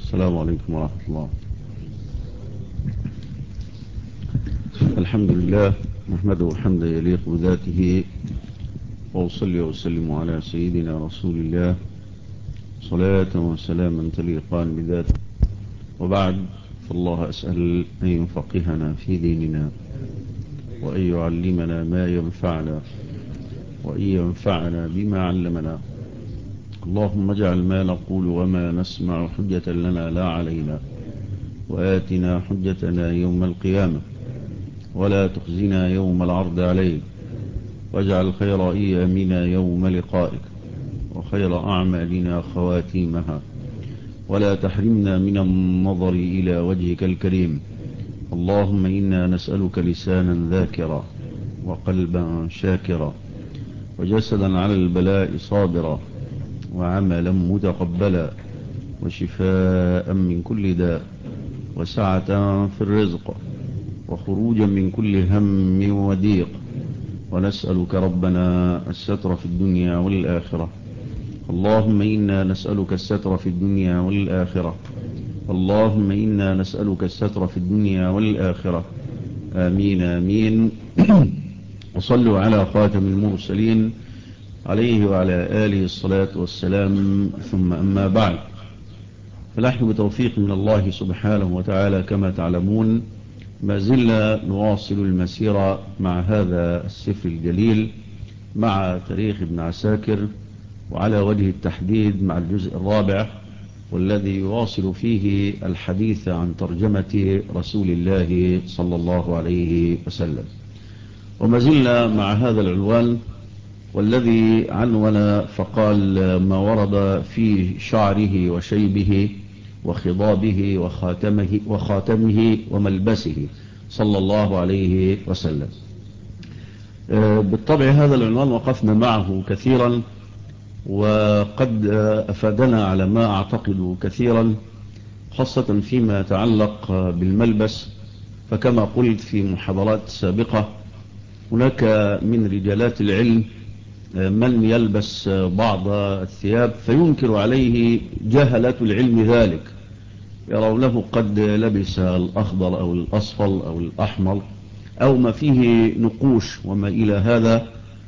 السلام عليكم ورحمة الله. الحمد لله نحمده حمدا يليق بذاته، وأصلي وسلم على سيدنا رسول الله صلاة وسلاما تليقان بذاته، وبعد، فالله أسأل أن يفقهنا في ديننا، وأن يعلمنا ما ينفعنا، وأن ينفعنا بما علمنا. اللهم اجعل ما نقول وما نسمع حجة لنا لا علينا، وآتنا حجتنا يوم القيامة، ولا تخزنا يوم العرض عليك، واجعل خير أيامنا يوم لقائك، وخير أعمالنا خواتيمها، ولا تحرمنا من النظر إلى وجهك الكريم. اللهم إنا نسألك لسانا ذاكرا، وقلبا شاكرا، وجسدا على البلاء صابرا، وعملا متقبلا، وشفاء من كل داء، وسعة في الرزق، وخروجا من كل هم وضيق. ونسألك ربنا الستر في الدنيا والآخرة. اللهم إنا نسألك الستر في الدنيا والآخرة. اللهم إنا نسألك الستر في الدنيا والآخرة. آمين آمين. وصلوا على خاتم المرسلين عليه وعلى آله الصلاة والسلام، ثم أما بعد، فنحن بتوفيق من الله سبحانه وتعالى كما تعلمون ما زلنا نواصل المسيرة مع هذا السفر الجليل، مع تاريخ ابن عساكر، وعلى وجه التحديد مع الجزء الرابع، والذي يواصل فيه الحديث عن ترجمة رسول الله صلى الله عليه وسلم. وما زلنا مع هذا العنوان، والذي عنون فقال: ما ورد في شعره وشيبه وخضابه وخاتمه وملبسه صلى الله عليه وسلم. بالطبع هذا العنوان وقفنا معه كثيرا، وقد أفادنا على ما أعتقد كثيرا، خاصة فيما يتعلق بالملبس. فكما قلت في محاضرات سابقة، هناك من رجالات العلم من يلبس بعض الثياب فينكر عليه جهلة العلم ذلك، يرونه قد لبس الأخضر أو الأصفر أو الأحمر أو ما فيه نقوش وما إلى هذا،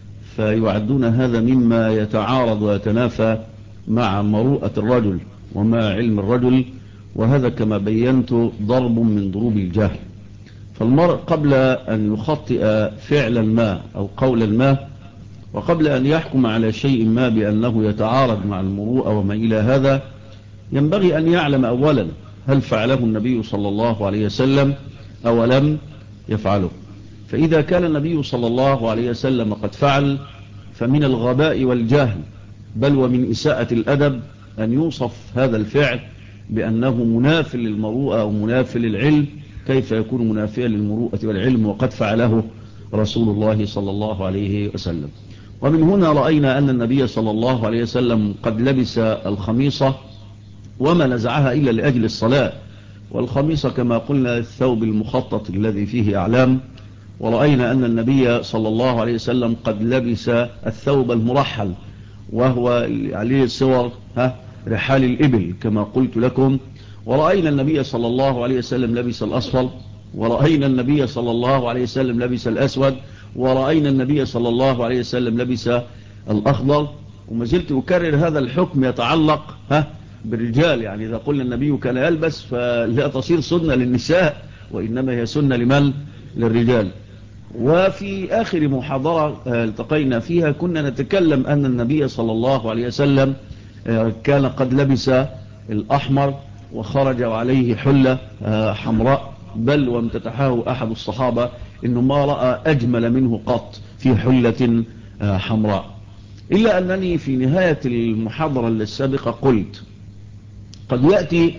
فيعدون هذا مما يتعارض ويتنافى مع مروءة الرجل ومع علم الرجل، وهذا كما بينت ضرب من ضروب الجهل. فالمرء قبل أن يخطئ فعلا ما أو قولا ما، وقبل أن يحكم على شيء ما بأنه يتعارض مع المروءة وما إلى هذا، ينبغي أن يعلم أولا هل فعله النبي صلى الله عليه وسلم أو لم يفعله. فإذا كان النبي صلى الله عليه وسلم قد فعل، فمن الغباء والجهل بل ومن إساءة الأدب أن يوصف هذا الفعل بأنه منافل للمروءة أو منافل للعلم. كيف يكون منافيا للمروءة والعلم وقد فعله رسول الله صلى الله عليه وسلم؟ ومن هنا رأينا أن النبي صلى الله عليه وسلم قد لبس الخميصة وما نزعها إلا لأجل الصلاة، والخميصة كما قلنا الثوب المخطط الذي فيه أعلام. ورأينا أن النبي صلى الله عليه وسلم قد لبس الثوب المرحل، وهو عليه صور رحال الإبل كما قلت لكم. ورأينا النبي صلى الله عليه وسلم لبس الأصفر، ورأينا النبي صلى الله عليه وسلم لبس الأسود، ورأينا النبي صلى الله عليه وسلم لبس الأخضر. وما زلت أكرر هذا الحكم يتعلق بالرجال، يعني إذا قلنا النبي كان يلبس فلا تصير سنة للنساء، وإنما هي سنة لمن؟ للرجال. وفي آخر محاضرة التقينا فيها كنا نتكلم أن النبي صلى الله عليه وسلم كان قد لبس الأحمر وخرج عليه حلة حمراء، بل وامتتحاه أحد الصحابة إنه ما رأى أجمل منه قط في حلة حمراء. إلا أنني في نهاية المحاضرة السابقة قلت قد يأتي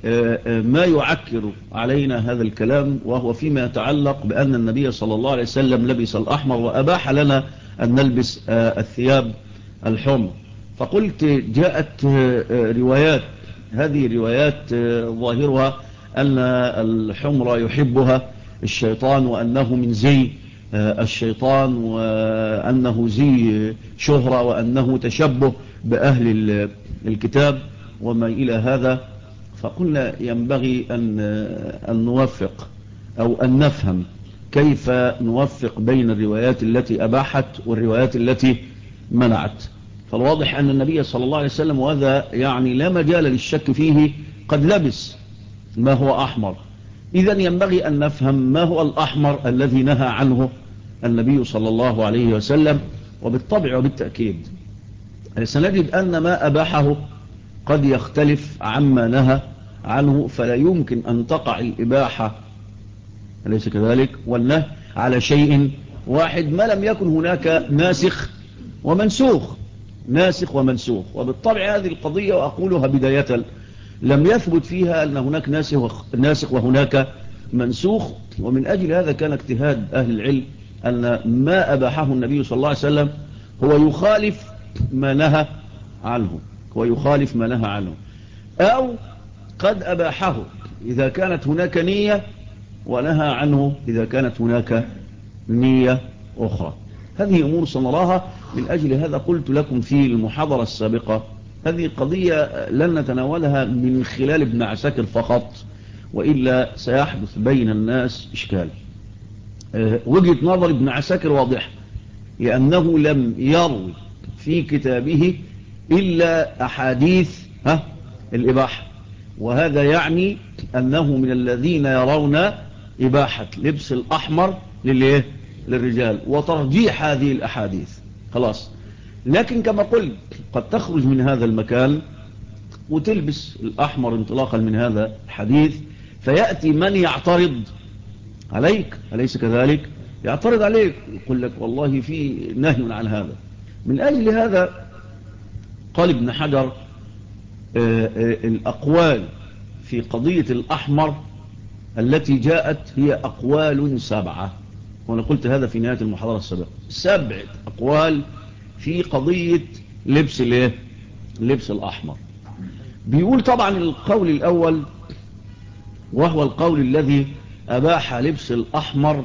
ما يعكر علينا هذا الكلام، وهو فيما يتعلق بأن النبي صلى الله عليه وسلم لبس الأحمر وأباح لنا أن نلبس الثياب الحمر. فقلت جاءت روايات، هذه روايات ظاهرها أن الحمر يحبها الشيطان، وأنه من زي الشيطان، وأنه زي شهرة، وأنه تشبه بأهل الكتاب وما إلى هذا. فقلنا ينبغي أن نوفق أو أن نفهم كيف نوفق بين الروايات التي أباحت والروايات التي منعت. فالواضح أن النبي صلى الله عليه وسلم، وهذا يعني لا مجال للشك فيه، قد لبس ما هو أحمر. إذن ينبغي أن نفهم ما هو الأحمر الذي نهى عنه النبي صلى الله عليه وسلم. وبالطبع وبالتأكيد سنجد أن ما أباحه قد يختلف عما نهى عنه، فلا يمكن أن تقع الإباحة أليس كذلك والنهي على شيء واحد ما لم يكن هناك ناسخ ومنسوخ. ناسخ ومنسوخ. وبالطبع هذه القضية، وأقولها بداية، لم يثبت فيها أن هناك ناسخ وهناك منسوخ. ومن أجل هذا كان اجتهاد أهل العلم أن ما أباحه النبي صلى الله عليه وسلم هو يخالف ما نهى عنه، ويخالف ما نهى عنه، أو قد أباحه إذا كانت هناك نية، ونهى عنه إذا كانت هناك نية أخرى. هذه أمور سنراها. من أجل هذا قلت لكم في المحاضرة السابقة هذه قضية لن نتناولها من خلال ابن عساكر فقط، وإلا سيحدث بين الناس إشكال. وجهة نظر ابن عساكر واضح، لأنه لم يروي في كتابه إلا أحاديث الإباحة، وهذا يعني أنه من الذين يرون إباحة لبس الأحمر للرجال وترجيح هذه الأحاديث. خلاص. لكن كما قلت قد تخرج من هذا المكان وتلبس الأحمر انطلاقا من هذا الحديث، فيأتي من يعترض عليك، أليس كذلك؟ يعترض عليك يقول لك والله في نهي عن هذا. من أجل هذا قال ابن حجر الأقوال في قضية الأحمر التي جاءت هي أقوال 7، وأنا قلت هذا في نهاية المحاضرة السابقة. 7 أقوال في قضية لبس الأحمر. بيقول طبعا القول الأول، وهو القول الذي أباح لبس الأحمر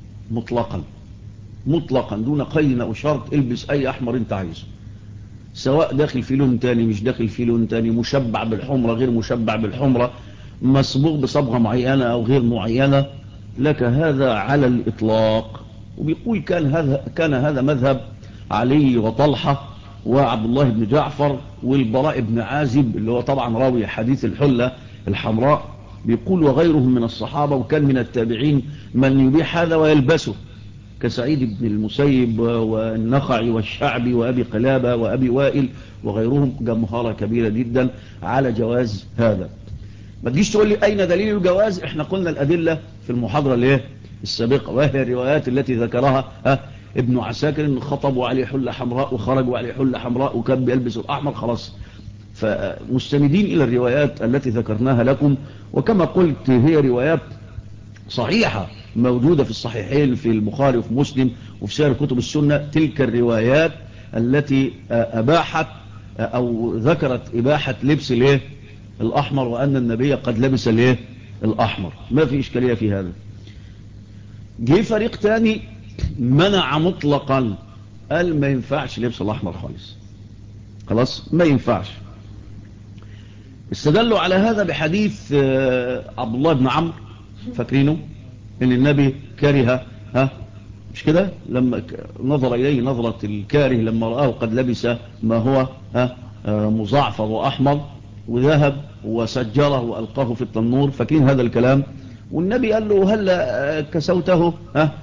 مطلقا دون قيد أو شرط. البس أي أحمر انت عايزه، سواء داخل في لون تاني مش داخل في لون تاني، مشبع بالحمرة غير مشبع بالحمرة، مصبوغ بصبغة معينة أو غير معينة، لك هذا على الإطلاق. وبيقول كان هذا مذهب علي وطلحة وعبد الله بن جعفر والبراء بن عازب اللي هو طبعا راوي حديث الحلة الحمراء. بيقول وغيرهم من الصحابة، وكان من التابعين من يبيح هذا ويلبسه كسعيد بن المسيب والنخعي والشعبي وأبي قلابة وأبي وائل وغيرهم، جمهرة كبيرة جدا على جواز هذا. ما تجيش تقول لي أين دليل الجواز؟ احنا قلنا الأدلة في المحاضرة السابقة، وهي الروايات التي ذكرها ابن عساكر إن خطبوا عليه حلة حمراء وخرجوا عليه حلة حمراء وكان بيلبس الأحمر. خلاص. فمستندين إلى الروايات التي ذكرناها لكم، وكما قلت هي روايات صحيحة موجودة في الصحيحين في البخاري وفي مسلم وفي سائر كتب السنة. تلك الروايات التي أباحت أو ذكرت إباحة لبس الأحمر، وأن النبي قد لبس الأحمر، ما في إشكالية في هذا. جه فريق تاني منع مطلقا، قال ما ينفعش لبس الأحمر خلاص ما ينفعش. استدلوا على هذا بحديث عبد الله بن عمرو، فاكرينه ان النبي كره مش كده لما نظر اليه نظرة الكاره لما رآه قد لبس ما هو مزعفر وأحمر، وذهب وسجره وألقاه في التنور. فاكرين هذا الكلام؟ والنبي قال له هل كسوته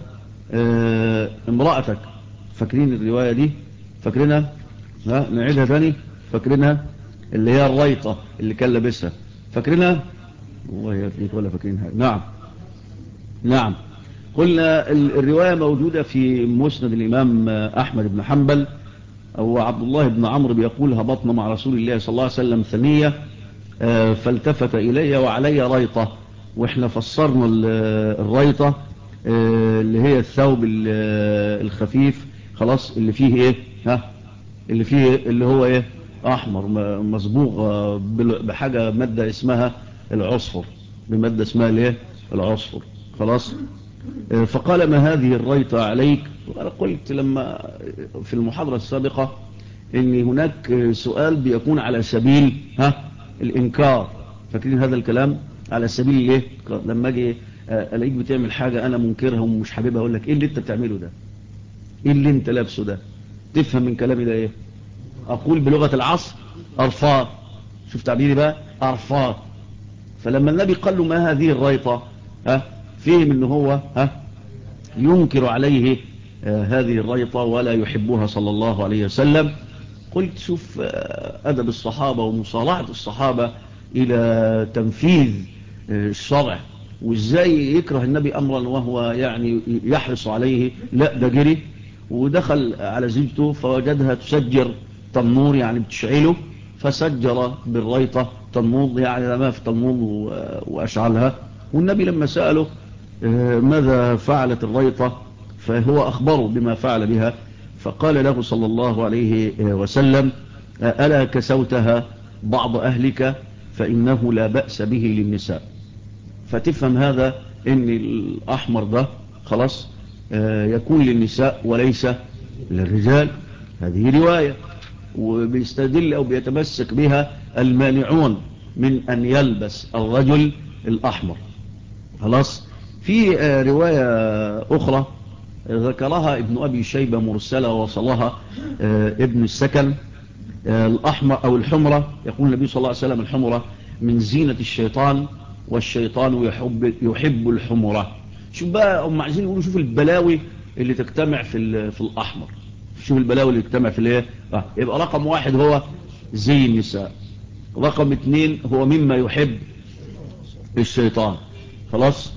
امرأتك؟ فاكرين الرواية دي؟ فاكرينها؟ نعيدها تاني. فاكرينها اللي هي الريطة اللي كان لابسها؟ فاكرينها؟ والله يفيك ولا فاكرينها. نعم. قلنا الرواية موجودة في مسند الإمام أحمد بن حنبل. أو عبد الله بن عمرو بيقول هبطنا مع رسول الله صلى الله عليه وسلم ثنية فالتفت إلي وعلي ريطة، وإحنا فسرنا الريطة اللي هي الثوب الخفيف خلاص اللي فيه اللي هو أحمر مصبوغ بحاجة مادة اسمها العصفر، بمادة اسمها العصفر. خلاص. فقال ما هذه الريطة عليك؟ وأنا قلت لما في المحاضرة السابقة ان هناك سؤال بيكون على سبيل الإنكار، فاكرين هذا الكلام؟ على سبيل ايه؟ لما اجي الاقيك بتعمل حاجة انا منكرها ومش حاببها، اقول لك ايه اللي انت بتعمله ده؟ ايه اللي انت لابسه ده؟ تفهم من كلامي ده ايه؟ اقول بلغة العصر ارفاض. شوف تعبيري بقى، ارفاض. فلما النبي قال له ما هذه الريطة، فهم ان هو ينكر عليه هذه الريطة ولا يحبها صلى الله عليه وسلم. قلت شوف أدب الصحابة ومصالحة الصحابة إلى تنفيذ الشرع، وإزاي يكره النبي أمرا وهو يعني يحرص عليه. لا، ده جري ودخل على زوجته فوجدها تسجر تنور، يعني بتشعله، فسجر بالريطة تنور، يعني ما في تنور وأشعلها. والنبي لما سأله ماذا فعلت الريطة، فهو أخبره بما فعل بها، فقال له صلى الله عليه وسلم ألا كسوتها بعض أهلك فإنه لا بأس به للنساء. فتفهم هذا ان الأحمر ده خلاص يكون للنساء وليس للرجال. هذه رواية، وبيستدل أو بيتمسك بها المانعون من أن يلبس الرجل الأحمر. خلاص. في رواية أخرى ذكرها ابن أبي شيبة مرسلة وصلها ابن السكن، الأحمر أو الحمرة. يقول النبي صلى الله عليه وسلم الحمرة من زينة الشيطان والشيطان يحب الحمرة. شوف بقى هم عايزين يقولوا شوف البلاوي اللي تجتمع في الأحمر، شوف البلاوي اللي تجتمع في الايه. يبقى رقم واحد هو زي النساء، رقم اتنين هو مما يحب الشيطان. خلاص.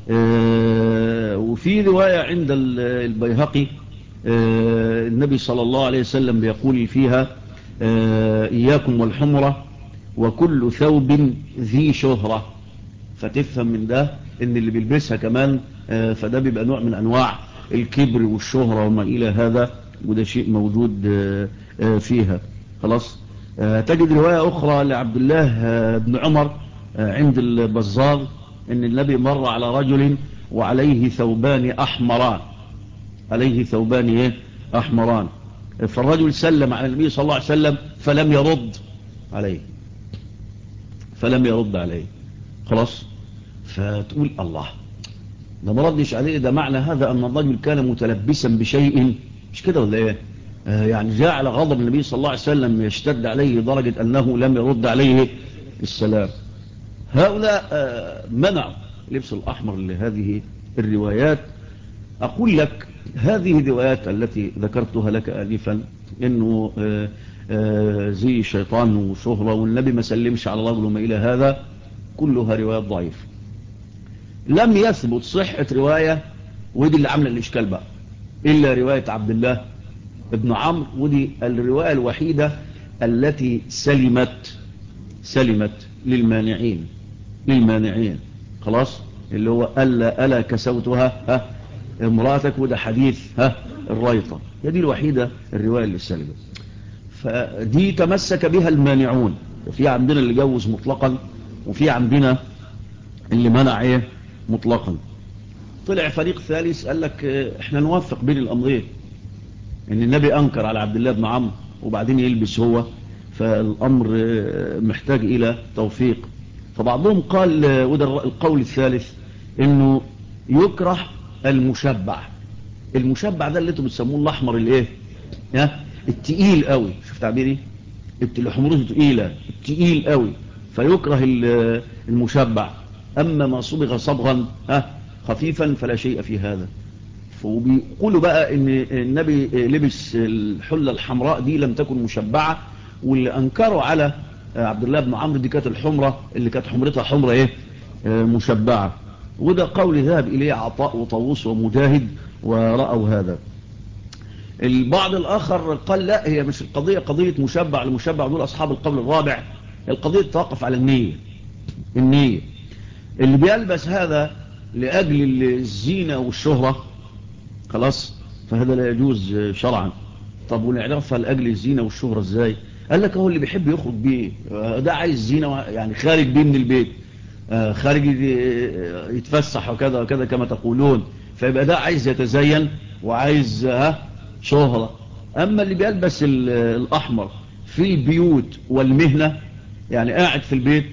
وفي رواية عند البيهقي النبي صلى الله عليه وسلم بيقول فيها إياكم والحمرة وكل ثوب ذي شهرة. فتفهم من ده ان اللي بيلبسها كمان فده بيبقى نوع من انواع الكبر والشهرة وما الى هذا، وده شيء موجود فيها. خلاص. تجد رواية اخرى لعبد الله بن عمر عند البزار ان النبي مر على رجل وعليه ثوبان احمران، عليه ثوبان احمران. فالرجل سلم على النبي صلى الله عليه وسلم فلم يرد عليه، فلم يرد عليه. خلاص. فتقول الله، ده ما ردش عليه، ده معنى هذا ان الرجل كان متلبسا بشيء، مش كده ولا ايه؟ يعني جعل غضب النبي صلى الله عليه وسلم يشتد عليه لدرجة انه لم يرد عليه السلام. هؤلاء منعوا لبس الأحمر لهذه الروايات. أقول لك هذه الروايات التي ذكرتها لك آنفا إنه زي شيطان وشهرة والنبي ما سلمش على رجل وما إلى هذا، كلها روايات ضعيفة. لم يثبت صحة رواية، ودي اللي عامله الإشكال بقى، إلا رواية عبد الله ابن عمرو، ودي الرواية الوحيدة التي سلمت للمانعين. خلاص. اللي هو ألا كسوتها امرأتك، وده حديث الريطة. هي دي الوحيدة الرواية اللي سلمت، فدي تمسك بها المانعون. في عندنا اللي جوز مطلقا، وفي عندنا اللي منع مطلقا. طلع فريق ثالث قال لك احنا نوفق بين الأمرين، ان النبي انكر على عبد الله بن عمرو وبعدين يلبس هو، فالامر محتاج الى توفيق. فبعضهم قال، وده القول الثالث، انه يكره المشبع. المشبع ده اللي انتم بتسموه الاحمر الايه التقيل قوي. شوف تعبيري، اللي حمرته تقيله، التقيل قوي، فيكره المشبع. اما ما صبغ صبغا خفيفا فلا شيء في هذا. وبيقولوا بقى ان النبي لبس الحلة الحمراء دي لم تكن مشبعة، واللي انكروا على عبد الله بن عمرو دي كانت الحمرة اللي كانت حمرتها حمرة مشبعة. وده قول ذهب اليه عطاء وطاووس ومجاهد ورأوا هذا. البعض الاخر قال لا، هي مش القضية قضية مشبع لمشبع، دول اصحاب القول الرابع. القضية تتوقف على النية. اللي بيلبس هذا لأجل الزينة والشهرة خلاص، فهذا لا يجوز شرعا. طب ونعرفها لأجل الزينة والشهرة ازاي؟ قال لك هو اللي بيحب يخرج بيه، ده عايز زينة يعني خارج بيه من البيت، خارج يتفسح وكذا وكذا كما تقولون، فيبقى ده عايز يتزين وعايز شهرة. أما اللي بيلبس الأحمر في البيوت والمهنة، يعني قاعد في البيت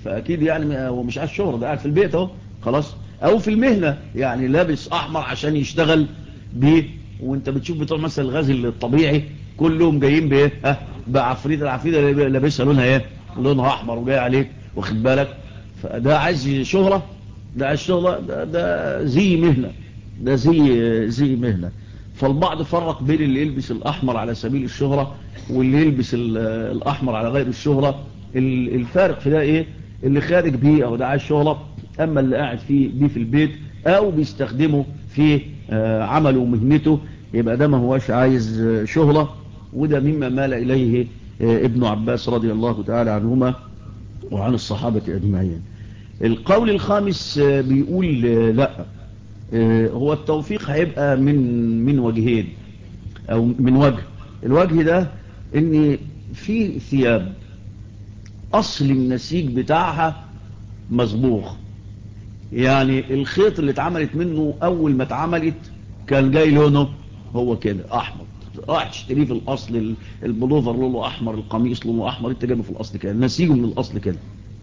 فاكيد يعني هو مش عايز شهرة، ده قاعد في البيت اهو خلاص، او في المهنة يعني لابس احمر عشان يشتغل بيه. وانت بتشوف بتوع مثلا الغازل الطبيعي كلهم جايين بايه؟ بعفريت، العفريت اللي لابسها لونها ايه؟ لونها احمر وجاي عليك، واخد بالك؟ فده عايز شهرة، ده عايز شهرة، ده زي مهنة، ده زي مهنة. فالبعض فرق بين اللي يلبس الأحمر على سبيل الشهرة واللي يلبس الأحمر على غير الشهرة. الفارق في ده إيه؟ اللي خارج بيه أو ده عايز شهرة، أما اللي قاعد فيه بيه في البيت أو بيستخدمه في عمله ومهنته، يبقى ده ما هواش عايز شهرة. وده مما مال إليه ابن عباس رضي الله تعالى عنهما وعن الصحابة أجمعين. القول الخامس بيقول لا، هو التوفيق هيبقى من وجهين او من وجه. الوجه ده ان في ثياب اصل النسيج بتاعها مصبوغ، يعني الخيط اللي اتعملت منه اول ما اتعملت كان جاي لونه هو كده احمر، راح تشتريه في الاصل البلوفر لونه احمر، القميص لونه احمر، انت جايبه في الاصل كده، نسيجه من الاصل كده.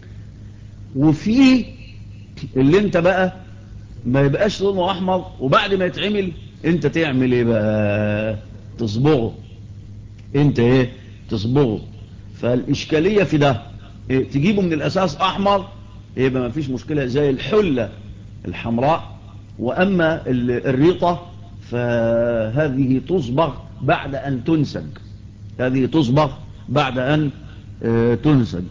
وفي اللي انت بقى ما يبقاش لونه احمر وبعد ما يتعمل انت تعمل ايه بقى؟ تصبغه، انت ايه؟ تصبغه. فالاشكالية في ده إيه؟ تجيبه من الاساس احمر يبقى ما فيش مشكلة زي الحلة الحمراء. واما الريطة فهذه تصبغ بعد ان تنسج، هذه تصبغ بعد ان تنسج.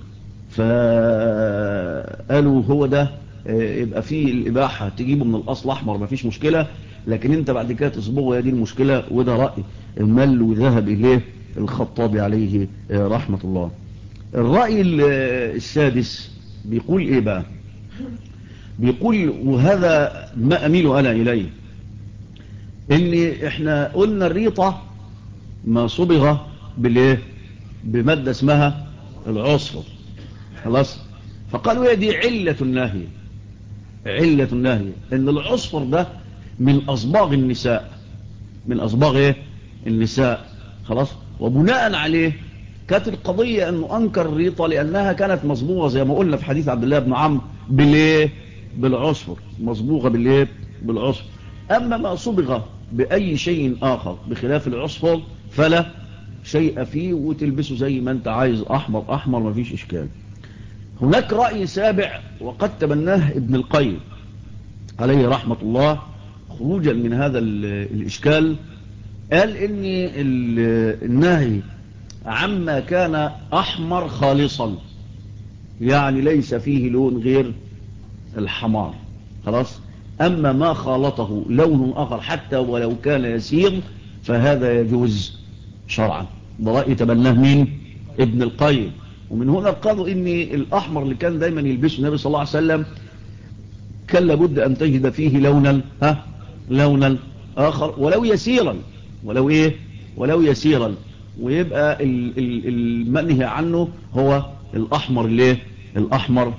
فقالوا هو ده يبقى فيه الإباحة، تجيبه من الأصل أحمر مفيش مشكلة، لكن انت بعد كده تصبغه، هي دي المشكلة. وده رأي المل وذهب إليه الخطابي عليه رحمة الله. الرأي السادس بيقول إيه بقى؟ بيقول وهذا ما أميل أنا إليه، إن إحنا قلنا الريطة ما صبغ بالإيه؟ بمادة اسمها العصفر، خلاص. فقالوا هي دي علة النهي، علة النهي ان العصفر ده من اصباغ النساء، من اصباغ ايه؟ النساء، خلاص. وبناء عليه كانت القضية انه انكر الريطة لانها كانت مصبوغة زي ما قلنا في حديث عبد الله بن عمرو بالايه؟ بالعصفر، مصبوغة بالايه؟ بالعصفر. اما ما صبغ باي شيء اخر بخلاف العصفر فلا شيء فيه، وتلبسه زي ما انت عايز، احمر احمر مفيش اشكال. هناك رأي سابع وقد تبناه ابن القيم عليه رحمة الله خروجا من هذا الإشكال. قال إن النهي عما كان أحمر خالصا، يعني ليس فيه لون غير الحمار، خلاص. أما ما خالطه لون آخر حتى ولو كان يسير فهذا يجوز شرعا. ده رأي تبناه مين؟ ابن القيم. ومن هنا قالوا إن الأحمر اللي كان دايما يلبسه النبي صلى الله عليه وسلم كان لابد أن تجد فيه لونا لونا آخر ولو يسيرا، ولو إيه؟ ولو يسيرا. ويبقى المنهي عنه هو الأحمر، ليه؟ الأحمر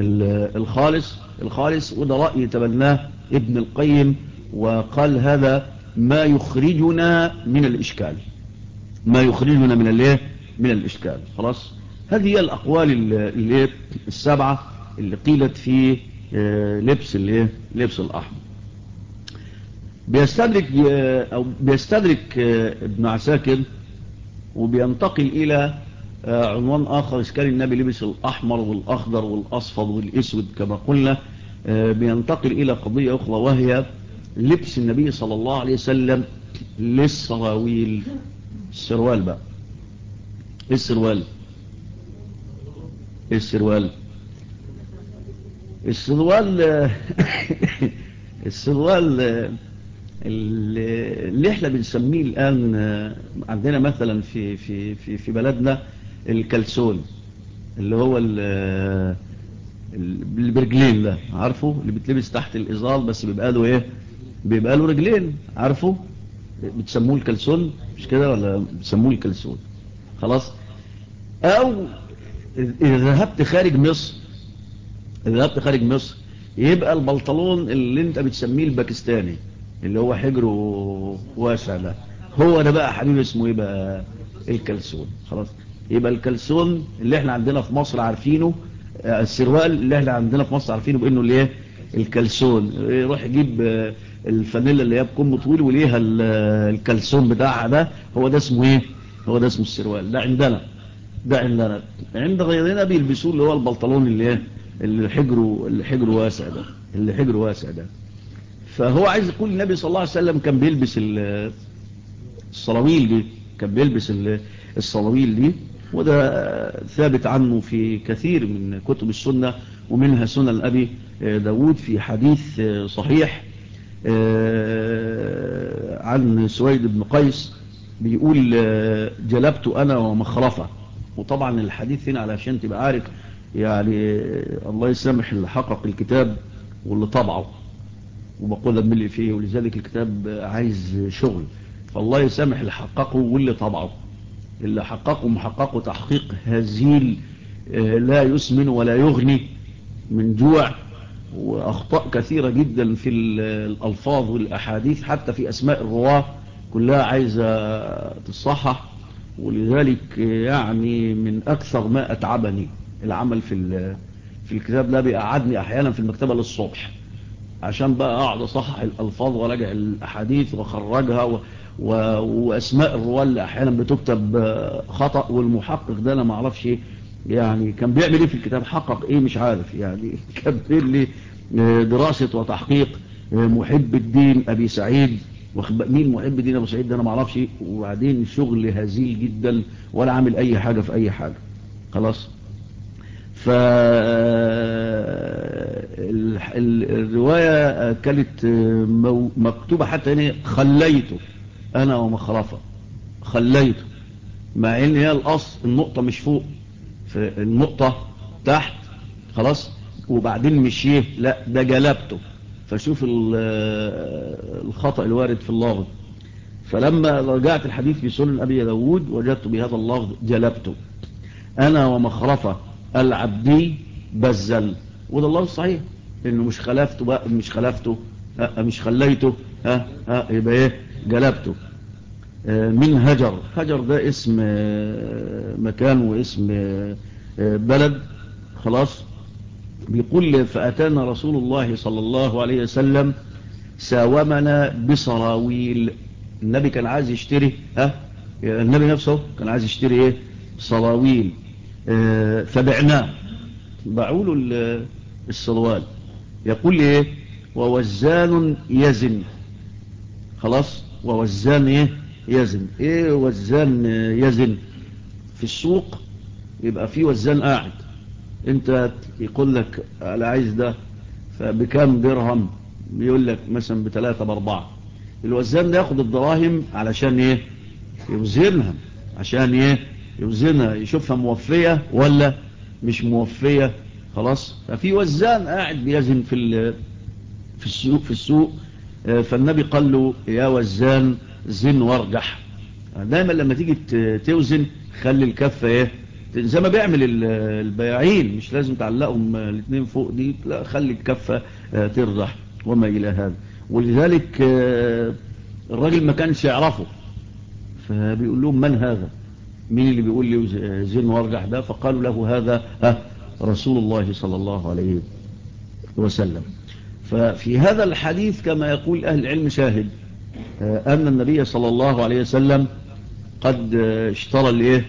الخالص. وده رأي تبناه ابن القيم، وقال هذا ما يخرجنا من الإشكال، ما يخرجنا من الايه؟ من الإشكال، خلاص. هذه هي الأقوال السبعة اللي قيلت في لبس الايه؟ لبس الأحمر. بيستدرك ابن عساكر وبينتقل إلى عنوان آخر، إشكال النبي لبس الأحمر والأخضر والأصفر والأسود كما قلنا. بينتقل إلى قضية أخرى وهي لبس النبي صلى الله عليه وسلم للسراويل. السروال بقى، السروال السروال السروال السروال اللي احنا بنسميه الآن عندنا مثلا في بلدنا الكلسون، اللي هو اللي برجلين ده، عارفه؟ اللي بتلبس تحت الإزار بس بيبقى له ايه؟ بيبقى له رجلين، عارفه؟ بتسموه الكلسون مش كده ولا بتسموه الكلسون؟ خلاص. او إذا ذهبت خارج مصر، إذا ذهبت خارج مصر يبقى البلطلون اللي انت بتسميه الباكستاني اللي هو حجره واسع ده، هو ده بقى حبيبي اسمه ايه بقى؟ الكلسون، خلاص. يبقى الكلسون اللي احنا عندنا في مصر عارفينه السروال اللي احنا عندنا في مصر عارفينه بانه اللي ايه الكلسون، يروح يجيب الفانيلا اللي هي بكم طويل وليها الكلسون بتاعها، ده هو ده اسمه ايه، هو ده اسمه السروال. ده عندنا، ده عندنا. عند غيرنا بيلبسوه اللي هو البنطلون اللي ايه اللي حجره واسع ده، اللي حجره واسع ده. فهو عايز يقول النبي صلى الله عليه وسلم كان بيلبس الصراويل دي، كان بيلبس الصراويل دي. وده ثابت عنه في كثير من كتب السنة، ومنها سنن أبي داود في حديث صحيح عن سويد بن قيس، بيقول جلبت أنا ومخرفة. وطبعا الحديث هنا علشان تبقى عارف يعني الله يسامح اللي حقق الكتاب واللي طبعه، وبقول من اللي فيه، ولذلك الكتاب عايز شغل، فالله يسامح اللي حققه واللي طبعه. اللي حققه محققه تحقيق هزيل لا يسمن ولا يغني من جوع، وأخطاء كثيرة جدا في الألفاظ والأحاديث، حتى في أسماء الرواة كلها عايزة تصحح. ولذلك يعني من أكثر ما أتعبني العمل في الكتاب ده، بيقعدني أحيانا في المكتبة للصبح عشان بقى أقعد أصحح الألفاظ وراجع الأحاديث وأخرجها وأسماء الرواة اللي أحيانا بتكتب خطأ، والمحقق ده أنا معرفش يعني كان بيعمل إيه في الكتاب، حقق إيه مش عارف يعني. كبر لي دراسة وتحقيق محب الدين أبي سعيد، مين محب الدين أبو سعيد ده أنا معرفش، وبعدين شغل هزيل جدا ولا عامل أي حاجة في أي حاجة خلاص. فالرواية كانت مكتوبة حتى هنا خليته أنا ومخرفة، خليته، مع إن هي الأصل النقطة مش فوق، النقطة تحت خلاص، وبعدين مشيه، لا ده جلبته. فشوف الخطأ الوارد في اللفظ. فلما رجعت الحديث في سنن أبي داود وجدت بهذا اللفظ جلبته أنا ومخرفة العبدي بزل. وده الله الصحيح، إنه مش خلفته بقى، مش خليته يبقى إيه جلبته. من هجر ده اسم مكان واسم بلد خلاص. بيقول فأتانا رسول الله صلى الله عليه وسلم ساومنا بصراويل. النبي كان عايز يشتري النبي نفسه كان عايز يشتري ايه صراويل، فبعناه، باعوا له الصروال. يقول لي ايه ووزان يزن خلاص، ووزان ايه يزن. ايه وزان يزن؟ في السوق يبقى في وزان قاعد، انت يقول لك انا عايز ده فبكام درهم، بيقول لك مثلا ب3 ب4. الوزان ده ياخد الدراهم علشان ايه يوزنها، عشان ايه يوزنها، يشوفها موفية ولا مش موفية خلاص. ففي وزان قاعد بيزن في السوق. فالنبي قال له يا وزان زن وارجح. دايما لما تيجي توزن خلي الكفة ايه زي ما بيعمل البياعين، مش لازم تعلقهم الاثنين فوق دي، لا خلي الكفة ترجح وما الى هذا. ولذلك الراجل ما كانش يعرفه، فبيقول لهم من هذا، مين اللي بيقول لي زن وارجح ده؟ فقالوا له هذا رسول الله صلى الله عليه وسلم. ففي هذا الحديث كما يقول أهل العلم شاهد أن النبي صلى الله عليه وسلم قد اشترى الايه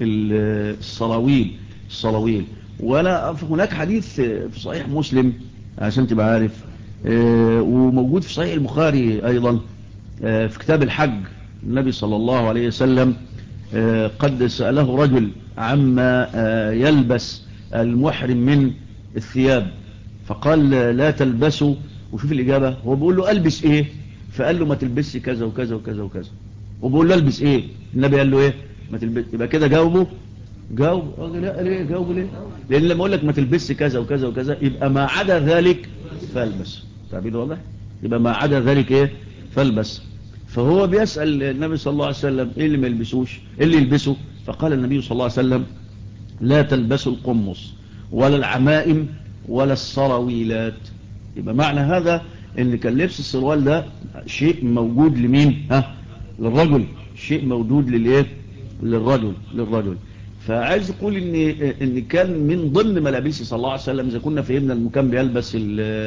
الصراويل. ولا هناك حديث في صحيح مسلم عشان تبقى عارف، وموجود في صحيح البخاري أيضا في كتاب الحج. النبي صلى الله عليه وسلم قد سأله رجل عما يلبس المحرم من الثياب، فقال لا تلبسوا. وشوف الإجابة، هو بيقول له ألبس إيه؟ فقال له ما تلبسي كذا وكذا وكذا وكذا. وبيقول له ألبس إيه؟ النبي قال له إيه؟ ما تلبس. يبقى كده جاوب لا ليه جاوبه ليه؟ لأن لما أقول لك ما تلبس كذا وكذا وكذا يبقى ما عدا ذلك فالبس. تعبير واضح؟ يبقى ما عدا ذلك إيه؟ فالبس. فهو بيسأل النبي صلى الله عليه وسلم إيه اللي ما يلبسوش، إيه اللي يلبسه؟ فقال النبي صلى الله عليه وسلم لا تلبسوا القمص ولا العمائم ولا السراويلات. يبقى معنى هذا ان كان لبس السروال ده شيء موجود لمين؟ للرجل، شيء موجود للايه؟ للرجل. فعايز يقول ان كان من ضمن ملابسه صلى الله عليه وسلم، اذا كنا فهمنا انه كان بيلبس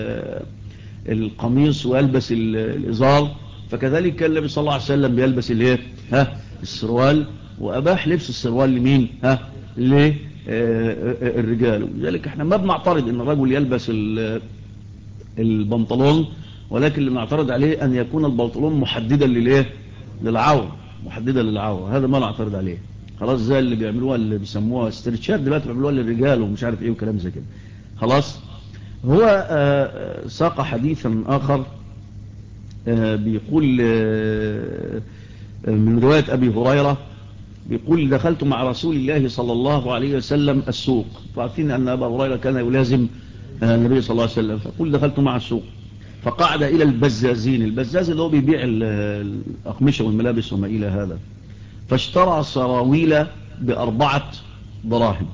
القميص ويلبس الازار، فكذلك كان النبي صلى الله عليه وسلم بيلبس الايه السروال، واباح لبس السروال لمين للرجال. ولذلك احنا ما بنعترض ان الرجل يلبس البنطلون، ولكن اللي بنعترض عليه ان يكون البنطلون محددا للعورة، محددا للعورة، هذا ما نعترض عليه. خلاص، زي اللي بيعملوها اللي بيسموها استرتشات دلوقتي بيعملوها للرجال ومش عارف ايه وكلام زي كده. خلاص. هو ساق حديثا اخر بيقول من رواية ابي هريرة، بيقول دخلت مع رسول الله صلى الله عليه وسلم السوق. فعارفين ان ابا هريرة كان يلازم النبي صلى الله عليه وسلم، فقل دخلت مع السوق فقعد الى البزازين، البزاز اللي هو بيبيع الاقمشة والملابس وما الى هذا، فاشترى سراويل ب4 دراهم.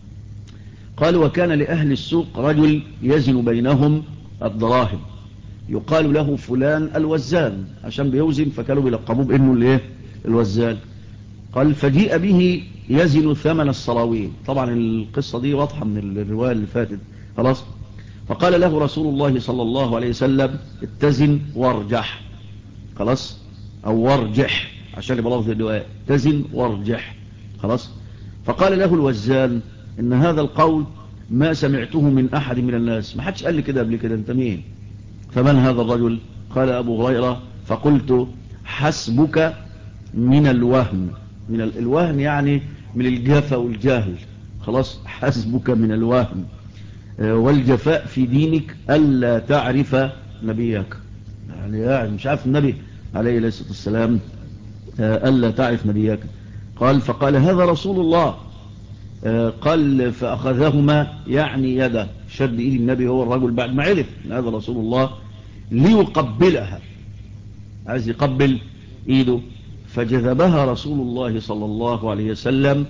قال وكان لأهل السوق رجل يزن بينهم الدراهم يقال له فلان الوزان، عشان بيوزن فكانوا بيلقبوه بانه الوزان. قال فجيء به يزن ثمن السراويل. طبعا القصة دي واضحة من الرواية اللي فاتت. خلاص. فقال له رسول الله صلى الله عليه وسلم اتزن وارجح. خلاص، او وارجح عشان يبقى لفظ الرواية اتزن وارجح. خلاص. فقال له الوزان ان هذا القول ما سمعته من احد من الناس، ما حدش قال لي كده قبل كده، انت مين؟ فمن هذا الرجل؟ قال ابو هريرة. فقلت حسبك من الوهن، من الوهن يعني من الجفا والجهل. خلاص، حسبك من الوهن والجفاء في دينك ألا تعرف نبيك، يعني مش عارف النبي عليه الصلاة والسلام، ألا تعرف نبيك. قال فقال هذا رسول الله. قال فأخذهما يعني يده، شد إيد النبي هو الرجل بعد ما عرف أن هذا رسول الله ليقبلها، عايز يقبل إيده، فجذبها رسول الله صلى الله عليه وسلم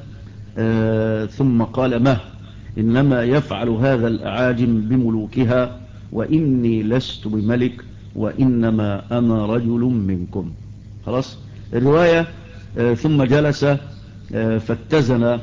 ثم قال مه إنما يفعل هذا الأعاجم بملوكها وإني لست بملك وإنما أنا رجل منكم. خلاص الرواية. ثم جلس فاتزن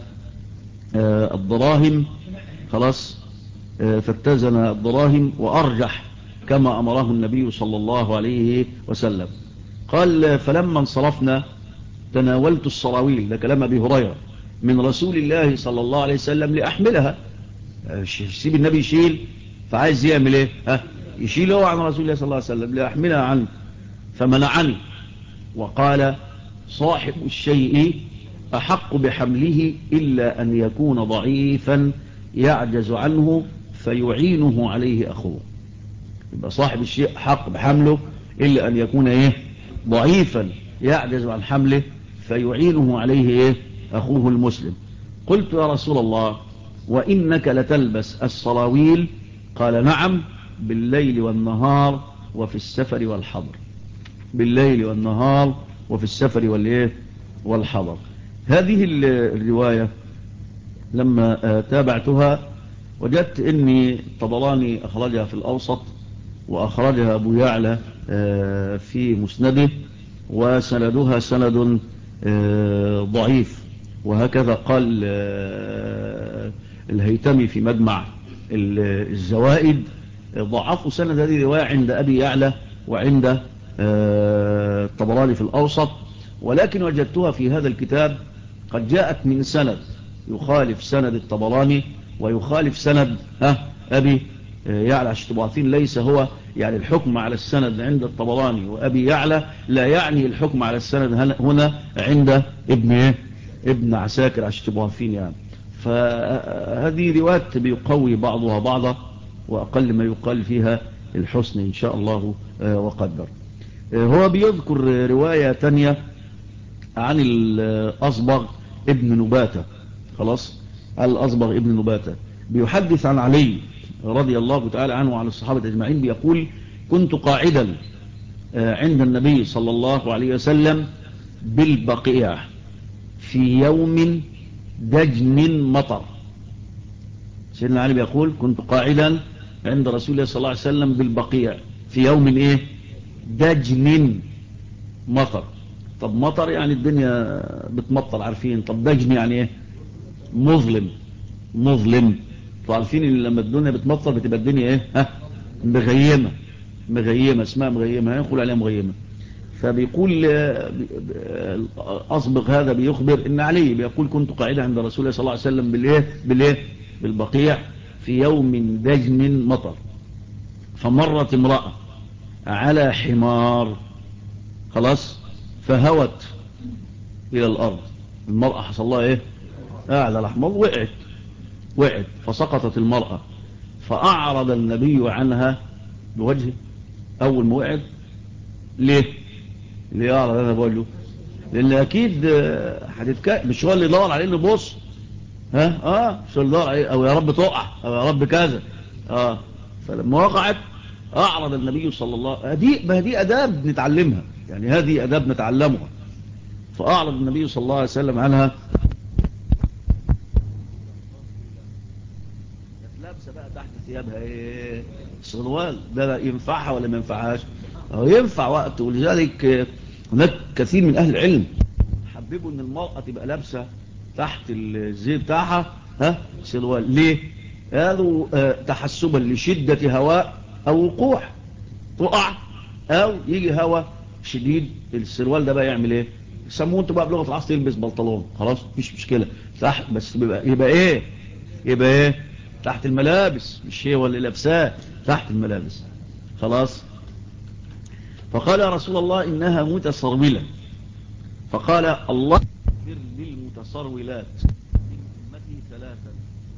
الدراهم. خلاص. فاتزن الدراهم وأرجح كما أمره النبي صلى الله عليه وسلم. قال فلما انصرفنا تناولت السراويل، ده كلام أبي هريرة، من رسول الله صلى الله عليه وسلم لأحملها. سيب النبي يشيل، فعايز يعمل ايه يشيل هو عن رسول الله صلى الله عليه وسلم لأحملها عنه، فمنعني وقال صاحب الشيء أحق بحمله إلا أن يكون ضعيفا يعجز عنه فيعينه عليه أخوه. يبقى صاحب الشيء حق بحمله إلا أن يكون ضعيفا يعجز عن حمله فيعينه عليه أخوه المسلم. قلت يا رسول الله وإنك لتلبس السراويل؟ قال نعم، بالليل والنهار وفي السفر والحضر. بالليل والنهار وفي السفر والحضر. هذه الرواية لما تابعتها وجدت اني طبراني اخرجها في الاوسط واخرجها ابو يعلى في مسنده وسندها سند ضعيف، وهكذا قال الهيتمي في مجمع الزوائد ضعفوا سند هذه الرواية عند ابي يعلى وعند الطبراني في الاوسط، ولكن وجدتها في هذا الكتاب قد جاءت من سند يخالف سند الطبراني ويخالف سند أبي يعلى، عشان تبقوا عارفين ليس هو يعني الحكم على السند عند الطبراني وأبي يعلى لا يعني الحكم على السند هنا عند ابن عساكر، عشان تبقوا عارفين يعني. فهذه روايات بيقوي بعضها بعضا وأقل ما يقال فيها الحسن إن شاء الله وقدر. هو بيذكر رواية تانية عن الأصبغ ابن نباتة. خلاص، الأصبغ ابن نباتة بيحدث عن علي رضي الله تعالى عنه وعن الصحابة أجمعين، بيقول كنت قاعدا عند النبي صلى الله عليه وسلم بالبقيع في يوم دجن مطر. سيدنا علي بيقول كنت قاعدا عند رسول الله صلى الله عليه وسلم بالبقيع في يوم دجن مطر. طب مطر يعني الدنيا بتمطر عارفين، طب دجن يعني مظلم. مظلم. عارفين ان لما الدنيا بتمطر بتبقى الدنيا ايه؟ مغيمة. مغيمة، اسمها مغيمة، يقول عليها مغيمة. فبيقول أصبغ هذا بيخبر إن علي بيقول كنت قاعدا عند رسول الله صلى الله عليه وسلم بالبقيع في يوم دجن مطر، فمرت امرأة على حمار، خلاص، فهوت إلى الأرض. المرأة حصل لها إيه؟ أعلى الحمار، وقعت فسقطت المرأة، فأعرض النبي عنها بوجهه أول ما وقعت. ليه أعرض؟ أنا بقول له لأن أكيد مش هو اللي يدور عليه إنه بص، مش هو اللي يدور عليه أو يا رب تقع أو يا رب كذا. فلما وقعت أعرض النبي صلى الله عليه وسلم. دي أداب نتعلمها، يعني هذه أداب نتعلمها. فأعرض النبي صلى الله عليه وسلم عنها. لابسه بقى تحت ثيابها ايه؟ سروال. ده ينفعها ولا ما ينفعهاش؟ ينفع وقت. ولذلك هناك كثير من اهل العلم حببوا ان المرأة تبقى لابسه تحت الزي بتاعها سروال. ليه؟ قالوا تحسبا لشدة هواء او وقوع، تقع او يجي هواء شديد، السروال ده بقى يعمل ايه؟ يسموه انتوا بقى بلغة العصر تلبس بنطلون، خلاص مفيش مشكلة تحت، بس يبقى ايه تحت الملابس، مش هي اللي لابساه، تحت الملابس، خلاص. فقال يا رسول الله إنها متسرولة. فقال الله اغفر للمتسرولات من أمتي ثلاثا.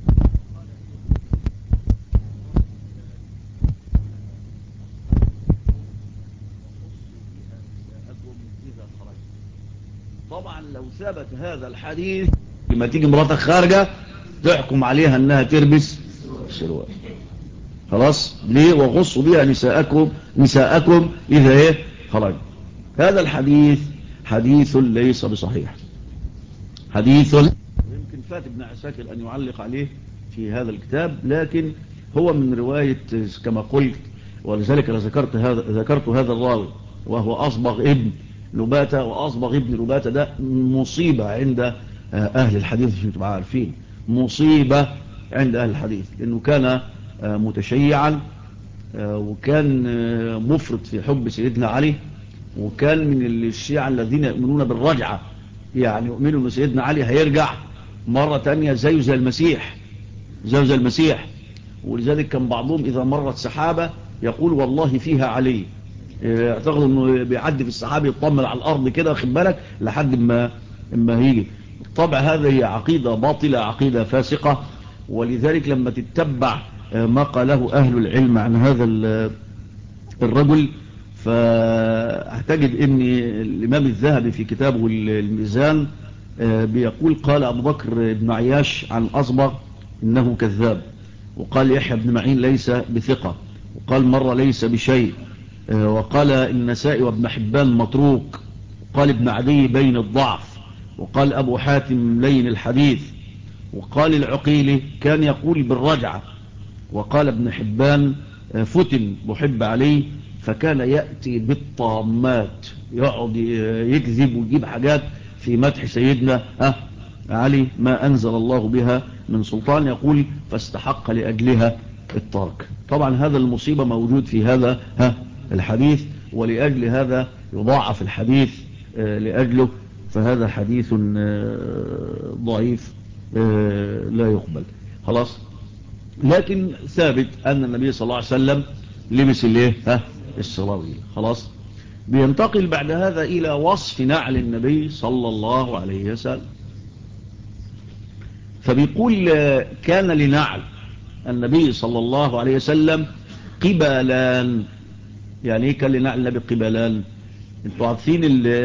طبعا لو ثبت هذا الحديث لما تيجي مراتك خارجة تحكم عليها انها تلبس سروال، خلاص. ليه؟ وغصوا بها نساءكم إذا ايه خرج. هذا الحديث حديث ليس بصحيح، حديث يمكن فات ابن عساكر أن يعلق عليه في هذا الكتاب، لكن هو من رواية كما قلت. ولذلك ذكرت هذا الراوي وهو أصبغ ابن لباتة. وأصبغ ابن لباتة ده مصيبة عند أهل الحديث، عشان تبقى عارفين، مصيبة عند أهل الحديث، لأنه كان متشيعا، وكان مفرط في حب سيدنا علي، وكان من الشيعة الذين يؤمنون بالرجعة، يعني يؤمنوا أن سيدنا علي هيرجع مرة تانية زي المسيح. ولذلك كان بعضهم إذا مرت سحابة يقول والله فيها علي، اعتقد أنه بيعدي في السحابة يطمن على الأرض كده، واخد بالك، لحد ما هيجي. طبعا هذه عقيدة باطلة، عقيدة فاسقة. ولذلك لما تتبع ما قاله أهل العلم عن هذا الرجل، فاعتقد ان الامام الذهبي في كتابه الميزان بيقول قال ابو بكر بن عياش عن اصبغ انه كذاب، وقال يحيى بن معين ليس بثقة، وقال مرة ليس بشيء، وقال النسائي وابن حبان متروك، وقال ابن عدي بين الضعف، وقال ابو حاتم لين الحديث، وقال العقيلي كان يقول بالرجعة، وقال ابن حبان فتن محب عليه فكان يأتي بالطامات، يقعد يكذب ويجيب حاجات في مدح سيدنا علي ما أنزل الله بها من سلطان، يقول فاستحق لأجلها الترك. طبعا هذا المصيبة موجود في هذا الحديث، ولأجل هذا يضاعف الحديث لأجله، فهذا حديث ضعيف لا يقبل، خلاص. لكن ثابت أن النبي صلى الله عليه وسلم لبس السراويل، خلاص. بينتقل بعد هذا إلى وصف نعل النبي صلى الله عليه وسلم. فبيقول كان لنعل النبي صلى الله عليه وسلم قبالان. يعني ايه كان لنعل النبي قبالان؟ انتوا عارفين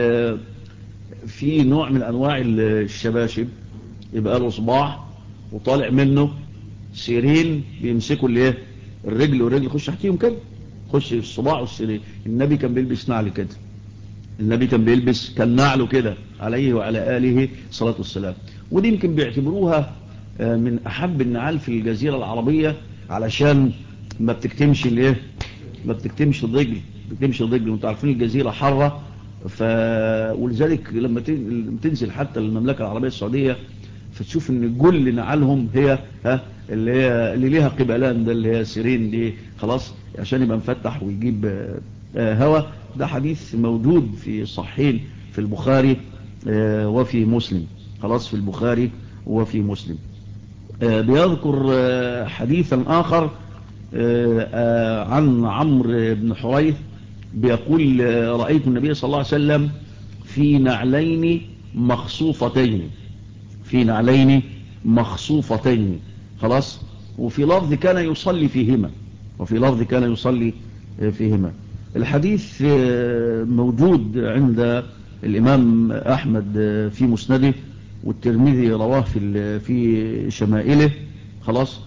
في نوع من أنواع الشباشب يبقى له صباع وطالع منه سيرين بيمسكوا الرجل والرجل يخش تحتيهم كده، خش الصباع والسيرين. النبي كان بيلبس نعل كده، النبي كان نعله كده عليه وعلى آله الصلاة والسلام. ودي يمكن بيعتبروها من أحب النعال في الجزيرة العربية، علشان ما بتكتمش الرجل، وانتوا عارفين الجزيرة حارة. ولذلك لما تنزل حتى المملكة العربية السعودية فتشوف ان كل نعالهم هي اللي ليها قبلان، ده اللي هي سيرين دي، خلاص عشان يبقى مفتح ويجيب هوا. ده حديث موجود في صحيحين في البخاري وفي مسلم، خلاص في البخاري وفي مسلم. بيذكر حديثا آخر عن عمرو بن حريث بيقول رأيت النبي صلى الله عليه وسلم في نعلين مخصوفتين، في نعلين مخصوفتين، خلاص. وفي لفظ كان يصلي فيهما، وفي لفظ كان يصلي فيهما. الحديث موجود عند الإمام أحمد في مسنده، والترمذي رواه في شمائله، خلاص.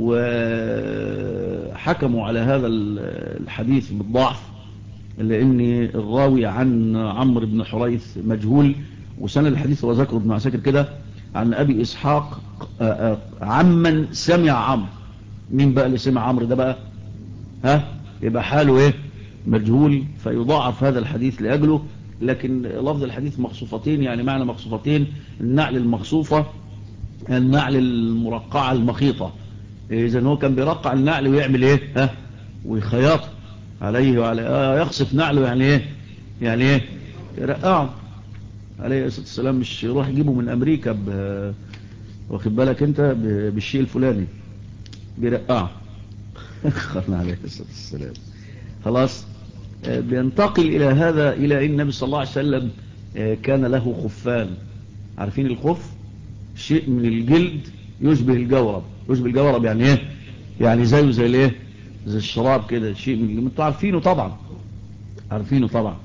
وحكموا على هذا الحديث بالضعف، لأن الراوي عن عمرو بن حريث مجهول، وسند الحديث وذكر ابن عساكر كده عن أبي إسحاق عمن سمع عمرو. مين بقى اللي سمع عمرو ده بقى؟ يبقى حاله ايه؟ مجهول، فيضاعف هذا الحديث لأجله. لكن لفظ الحديث مخصوفتين، يعني معنى مخصوفتين النعل المخصوفة، النعل المرقعة المخيطة. إذا هو كان بيرقع النعل ويعمل ايه؟ ويخيطه عليه وعلى يخصف نعله، يعني ايه؟ يعني ايه؟ يرقعه عليه الصلاة والسلام. مش يروح يجيبه من أمريكا واخد بالك انت بالشيء الفلاني، بيرقعه خلنا عليه الصلاة والسلام. خلاص. بينتقل إلى هذا، إلى أن النبي صلى الله عليه وسلم كان له خفان. عارفين الخف؟ شيء من الجلد يشبه الجورب. يشبه الجورب يعني ايه؟ يعني زيه زي الايه؟ زي الشراب كده، شيء من الجلد. انتوا عارفينه طبعا، عارفينه طبعا.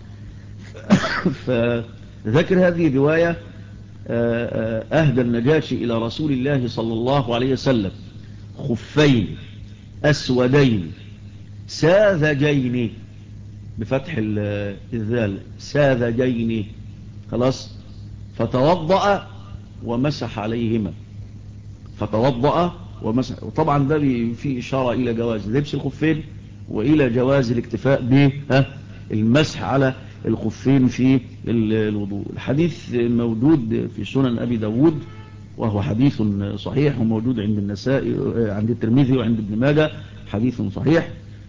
فذكر هذه رواية أهدى النجاشي إلى رسول الله صلى الله عليه وسلم خفين أسودين ساذجين، بفتح الذال، ساذجين، خلاص. فتوضأ ومسح عليهما، فتوضأ ومسح. وطبعا ده فيه إشارة إلى جواز لبس الخفين، وإلى جواز الاكتفاء بالمسح على الخفين في الوضوء. الحديث موجود في سنن أبي داود، وهو حديث صحيح، وموجود عند النسائي، عند الترمذي وعند ابن ماجه، حديث صحيح.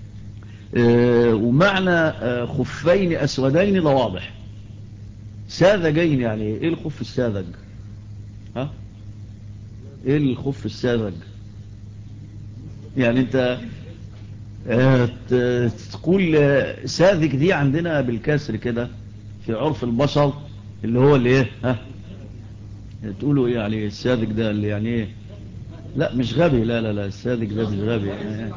ومعنى خفين أسودين ده واضح. ساذجين يعني ايه الخف الساذج؟ ايه الخف الساذج؟ يعني انت تقول ساذج دي عندنا بالكسر كده في عرف البشر، اللي هو اللي ايه؟ تقولوا ايه عليه الساذج ده؟ اللي يعني ايه؟ لا مش غبي، لا لا لا، الساذج ده مش غبي يعني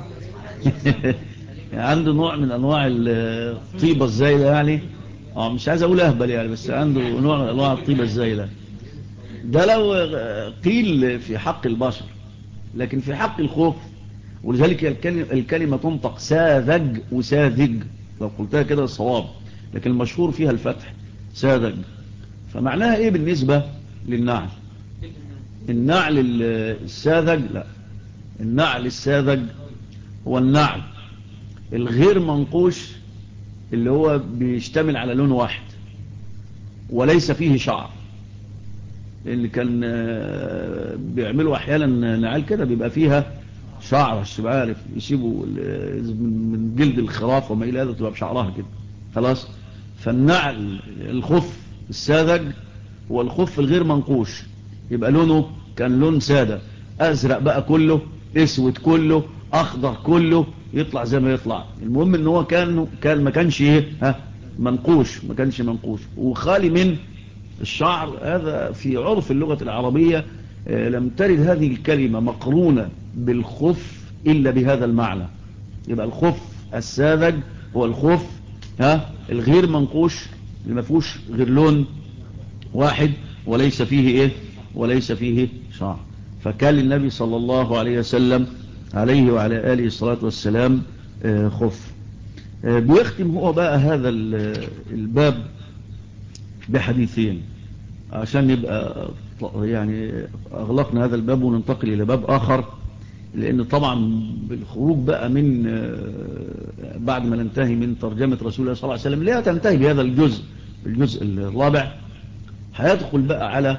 عنده نوع من انواع الطيبة الزايدة يعني. مش عايز اقول اهبل يعني، بس عنده نوع من انواع الطيبة الزايدة. ده لو قيل في حق البشر، لكن في حق الخوف، ولذلك الكلمة تنطق ساذج وساذج لو قلتها كده الصواب، لكن المشهور فيها الفتح ساذج. فمعناها ايه بالنسبة للنعل؟ النعل الساذج، لا، النعل الساذج هو النعل الغير منقوش، اللي هو بيشتمل على لون واحد وليس فيه شعر. اللي كان بيعملوا احيانا نعال كده بيبقى فيها شعر، مش عارف يسيبوا من جلد الخراف وما الى هذا، تبقى بشعرها كده، خلاص. فالنعل الخف الساذج هو الخف الغير منقوش، يبقى لونه كان لون سادة، ازرق بقى كله، اسود كله، اخضر كله، يطلع زي ما يطلع. المهم ان هو كان ما كانش منقوش، ما كانش منقوش وخالي من الشعر. هذا في عرف اللغة العربية لم ترد هذه الكلمة مقرونة بالخف إلا بهذا المعنى. يبقى الخف الساذج هو الخف الغير منقوش، اللي ما فيهوش غير لون واحد وليس فيه وليس فيه شعر. فكان للنبي صلى الله عليه وسلم عليه وعلى آله الصلاة والسلام خف. بيختم هو بقى هذا الباب بحديثين عشان يبقى يعني أغلقنا هذا الباب وننتقل إلى باب آخر. لأن طبعا بالخروج بقى من بعد ما ننتهي من ترجمة رسول الله صلى الله عليه وسلم، لا تنتهي بهذا الجزء الرابع، هيدخل بقى على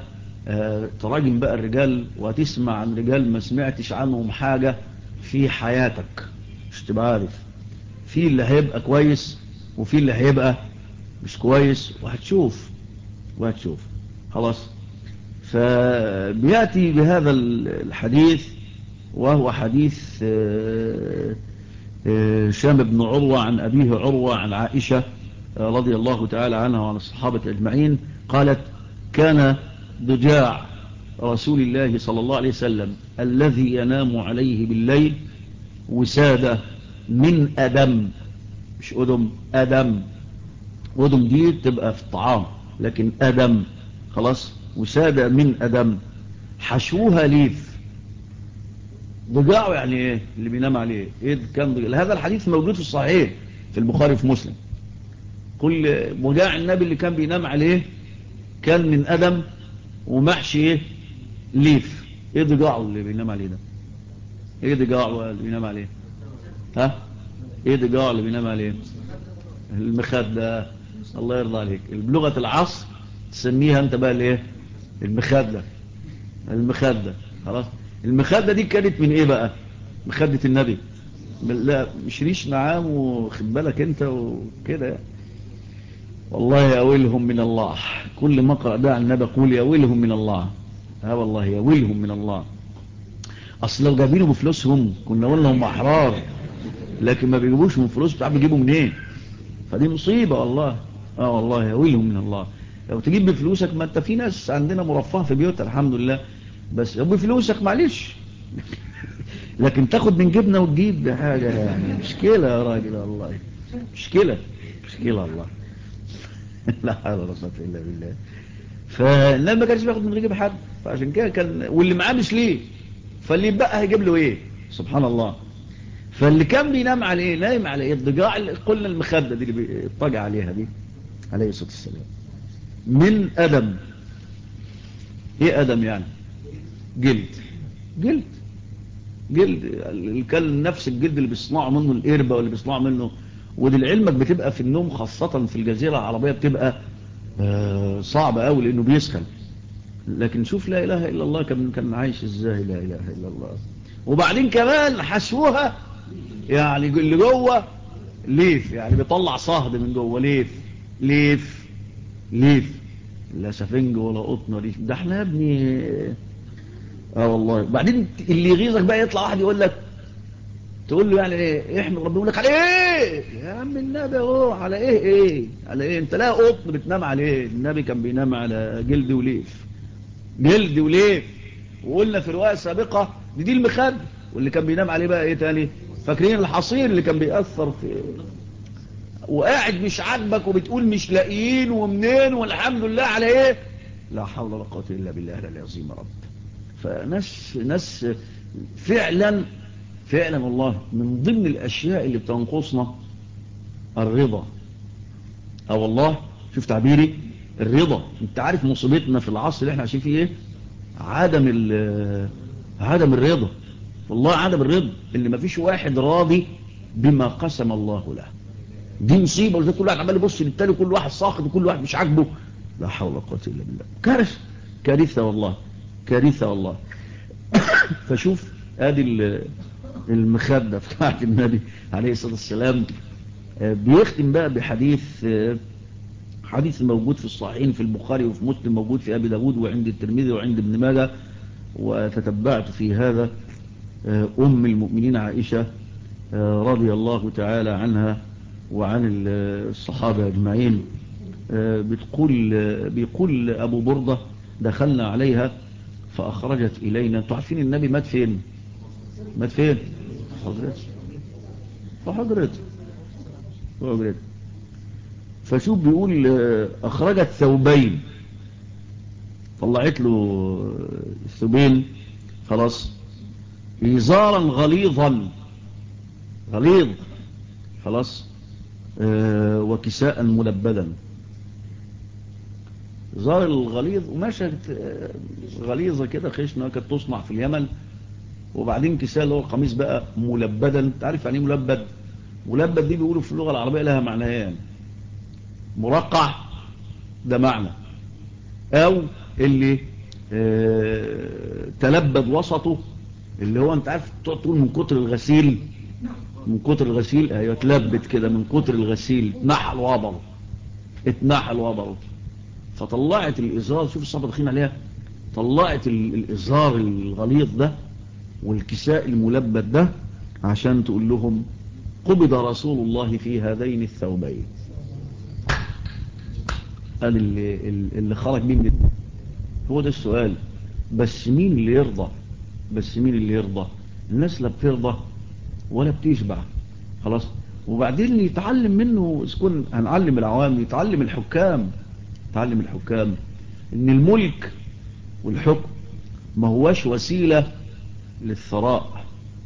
تراجم بقى الرجال وتسمع عن رجال ما سمعتش عنهم حاجة في حياتك، مش تبقى عارف في اللي هيبقى كويس وفي اللي هيبقى مش كويس، وهتشوف خلاص. فبيأتي بهذا الحديث، وهو حديث هشام بن عروة عن أبيه عروة عن عائشة رضي الله تعالى عنها وعن الصحابة أجمعين قالت: كان ضجاع رسول الله صلى الله عليه وسلم الذي ينام عليه بالليل وسادة من أدم، مش أدم، أدم. أدم دي تبقى في الطعام، لكن أدم خلاص، وسادة من أدم حشوها ليف. ضجاعه يعني ايه؟ اللي بينام عليه ايه؟ كان ضجاع. هذا الحديث موجود في الصحيح في البخاري في مسلم. كل ضجاع النبي اللي كان بينام عليه كان من أدم ومحشي ايه؟ ليف. ايه ضجاعه اللي بينام عليه ده؟ ايه ضجاعه اللي بينام عليه؟ ها؟ ايه ضجاعه اللي بينام عليه؟ المخدة. الله يرضى عليك، بلغة العصر تسميها انت بقى الايه؟ المخدة خلاص. المخدة دي كانت من ايه بقى؟ مخدة النبي. لا مش ريش نعام وخد بالك انت وكده. والله يأويلهم من الله، كل ما اقرأ ده عن النبي اقول يأويلهم من الله. ها والله يأويلهم من الله. اصل لو جايبينه بفلوسهم كنا قلنا هم احرار، لكن ما بيجيبوش من فلوس، بتعرف بيجيبوا منين؟ فدي مصيبة والله. والله يأويلهم من الله. لو تجيب بفلوسك، ما انت في ناس عندنا مرفهة في بيوتها الحمد لله، بس لو بفلوسك معلش لكن تاخد من جبنة وتجيب، ده حاجة يعني مشكلة يا راجل والله، مشكلة والله. لا حول ولا قوة إلا بالله. فالنبي ما كانش بياخد من جيب حد، فعشان كده كان، واللي معاه مش ليه، فاللي يبقى هيجيب له ايه؟ سبحان الله. فاللي كان بينام على ايه؟ نايم على ايه؟ الضجاع اللي قلنا المخدة دي اللي بيطجع عليها دي عليه الصلاة والسلام من أدم. ايه أدم يعني؟ جلد. جلد كان نفس الجلد اللي بيصنعوا منه القربة واللي بيصنعوا منه. ودي لعلمك بتبقى في النوم خاصة في الجزيرة العربية بتبقى صعبة قوي لأنه بيسخن. لكن شوف لا إله إلا الله كان عايش إزاي، لا إله إلا الله. وبعدين كمان حشوها يعني اللي جوه ليف، يعني بيطلع صهد من جوه. ليف لا سفنج ولا قطن ريف، ده احنا يا ابني. والله. بعدين اللي يغيظك بقى يطلع واحد يقول لك، تقول له يعني ايه؟ احمد ربنا. يقول لك على ايه يا عم النبي؟ اهو على ايه انت لا قطن بتنام عليه؟ النبي كان بينام على جلد وليف. وقلنا في رواية سابقة دي المخد، واللي كان بينام عليه بقى ايه تاني؟ فاكرين الحصير اللي كان بيأثر في، وقاعد مش عاجبك وبتقول مش لاقيين ومنين والحمد لله على ايه؟ لا حول ولا قوة الا بالله العظيم يا رب. فناس فعلا والله من ضمن الاشياء اللي بتنقصنا الرضا. والله شوف تعبيري، الرضا. انت عارف مصيبتنا في العصر اللي احنا عايشين فيه ايه؟ عدم الرضا. والله عدم الرضا، اللي ما فيش واحد راضي بما قسم الله له. دي مصيبة. وزي كل واحد عمال يبص للتاني، كل واحد ساخط وكل واحد مش عاجبه. لا حول ولا قوة الا بالله. كارثة والله. فشوف ادي المخدة بتاعت النبي عليه الصلاة والسلام. بيختم بقى بحديث، حديث موجود في الصحيحين في البخاري وفي مسلم، موجود في أبي داود وعند الترمذي وعند ابن ماجه. وتتبعت في هذا أم المؤمنين عائشة رضي الله تعالى عنها وعن الصحابة أجمعين. بيقول أبو بردة: دخلنا عليها فأخرجت إلينا. انتوا عارفين النبي مات فين؟ فحضرت. فشوف بيقول أخرجت ثوبين، طلعت له ثوبين خلاص، إزارا غليظ خلاص، وكساء ملبدا. زار الغليظ وماشية غليظة كده خشنة، كانت تصنع في اليمن. وبعدين كساء اللي هو القميص بقى ملبدا. تعرف يعني ايه ملبد؟ ملبد دي بيقولوا في اللغة العربية لها معنيان: مرقع ده معنى، او اللي تلبد وسطه، اللي هو انت عارف تقول من كتر الغسيل، من كتر الغسيل ايوه تلبد كده من كتر الغسيل، اتنحل وبره. فطلعت الازار، شوف الصحابه داخلين عليها، طلعت الازار الغليظ ده والكساء الملبد ده عشان تقول لهم قبض رسول الله في هذين الثوبين. قال اللي خرج مني. هو ده السؤال. بس مين اللي يرضى؟ الناس لا بترضى ولا بتشبع. خلاص. وبعدين يتعلم منه، اسكن هنعلم العوام، يتعلم الحكام ان الملك والحكم ما هواش وسيلة للثراء.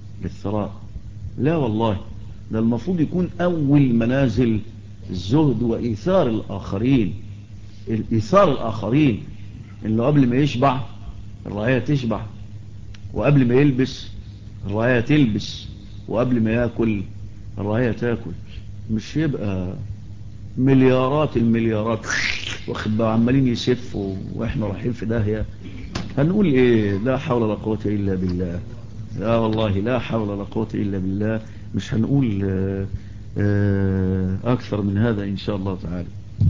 لا والله، ده المفروض يكون اول منازل الزهد وايثار الاخرين. انه قبل ما يشبع الرعاية تشبع، وقبل ما يلبس الرعاية تلبس، وقبل ما ياكل الرعاية تاكل. مش يبقى مليارات المليارات واخد بقى عمالين يسفوا واحنا رايحين في داهية. هنقول ايه؟ لا حول ولا قوة الا بالله. لا والله لا حول ولا قوة الا بالله. مش هنقول اكثر من هذا ان شاء الله تعالى.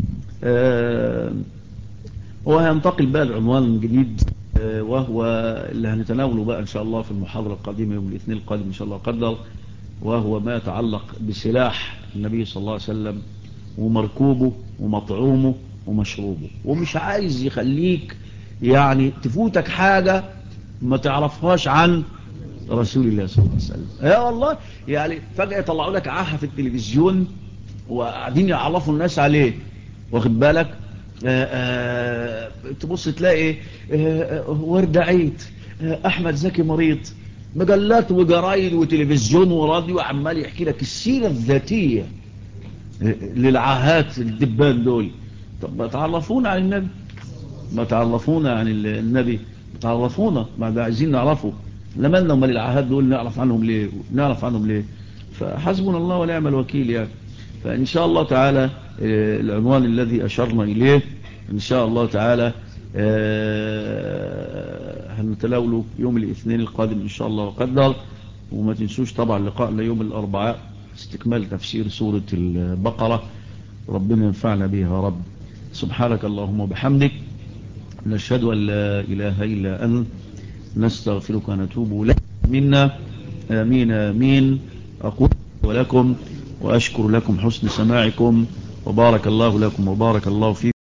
وهينتقل بقى العنوان الجديد، وهو اللي هنتناوله بقى ان شاء الله في المحاضرة القادمة يوم الاثنين القادم ان شاء الله قدر، وهو ما يتعلق بسلاح النبي صلى الله عليه وسلم ومركوبه ومطعومه ومشروبه. ومش عايز يخليك يعني تفوتك حاجة ما تعرفهاش عن رسول الله صلى الله عليه وسلم. يا والله يعني فجأة يطلعوا لك عاهة في التلفزيون وقاعدين يعرفوا الناس عليه، واخد بالك؟ تبص تلاقي ورد عيد، احمد زكي مريض، مجلات وجرايد وتلفزيون وراديو عمال يحكي لك السيرة الذاتية للعاهات الدبان دول. طب ما تعرفونا عن النبي، ما ده عايزين نعرفه. لما لنا امال العاهات دول نعرف عنهم ليه؟ فحسبنا الله ونعم الوكيل يعني. فإن شاء الله تعالى العنوان الذي أشرنا إليه إن شاء الله تعالى هنتلاوله يوم الاثنين القادم إن شاء الله وقدر. وما تنسوش طبعا لقاءنا يوم الأربعاء استكمال تفسير سورة البقرة. ربنا ينفعنا بها يا رب. سبحانك اللهم وبحمدك، نشهد أن لا إله إلا أنت، نستغفرك ونتوب إليك. منا آمين آمين. أقول ولكم وأشكر لكم حسن سماعكم، وبارك الله لكم وبارك الله فيكم.